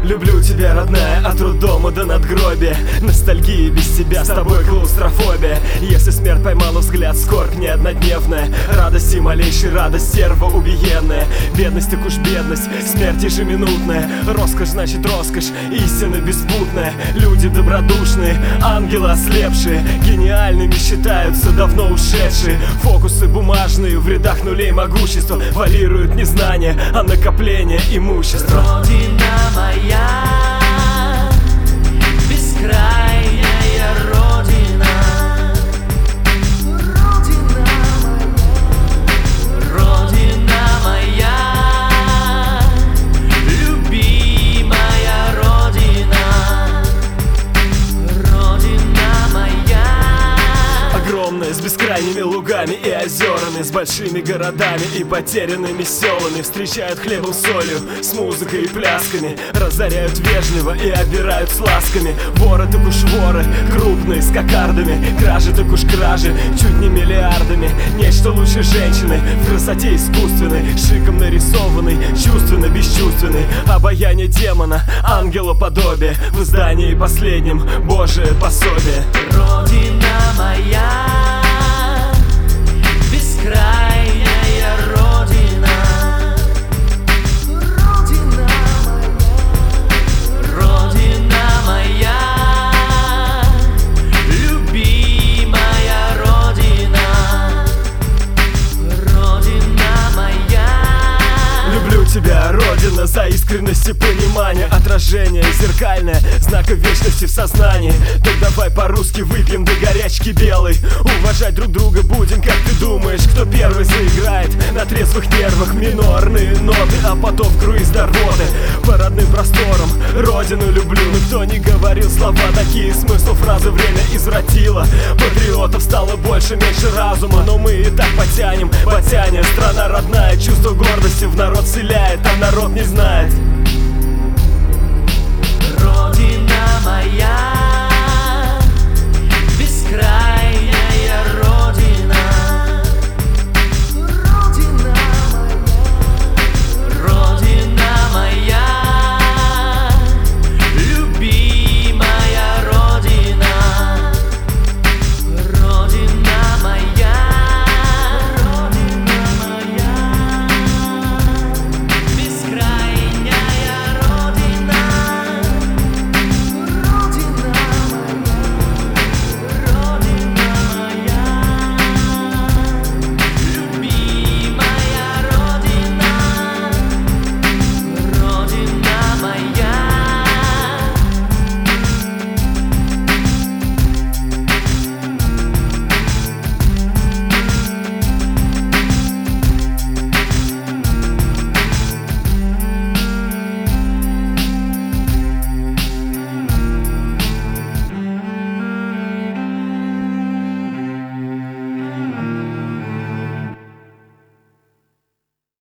Люблю тебя, родная, от роддома до надгробия. Ностальгия без тебя, с тобой клаустрофобия. Если смерть поймала взгляд, скорбь не однодневная. Радость и малейшей радость, серва убиенная. Бедность так уж бедность, смерть ежеминутная. Роскошь значит роскошь, истина беспутная. Люди добродушные, ангелы ослепшие. Гениальными считаются давно ушедшие. Фокусы бумажные, в рядах нулей могущества. Валируют не знания, а накопление имущества. Родина моя, бескрайняя Родина. Родина моя, любимая Родина. Родина моя, Огромная, с бескрайними лугами и озерами, с большими городами и потерянными селами. Встречают хлебом солью, с музыкой и плясками. Разоряют вежливо и обирают с ласками. Воры так уж воры, крупные, с кокардами. Кражи так уж кражи, чуть не миллиардами. Нечто лучше женщины, в красоте искусственной. Шиком нарисованный, чувственно бесчувственный. Обаяние демона, ангелоподобие. В издании последнем Божие пособие. Родина моя, бескрайняя Родина. Родина моя, любимая Родина. Родина моя. Люблю тебя, Родина, за искренность и понимание. Отражение зеркальное, знак вечности в сознании. Так давай по-русски выпьем до горячки белой. Уважать друг друга будем, как ты думаешь, кто первый заиграет на трезвых нервах минорные ноты, а потом круиз до рвоты. По родным просторам Родину люблю, но кто не говорил слова такие, смысл фразы время извратило. Патриотов стало больше, меньше разума, но мы и так потянем. Потянет страна родная, чувство гордости в народ вселяет, а народ не знает. Родина моя,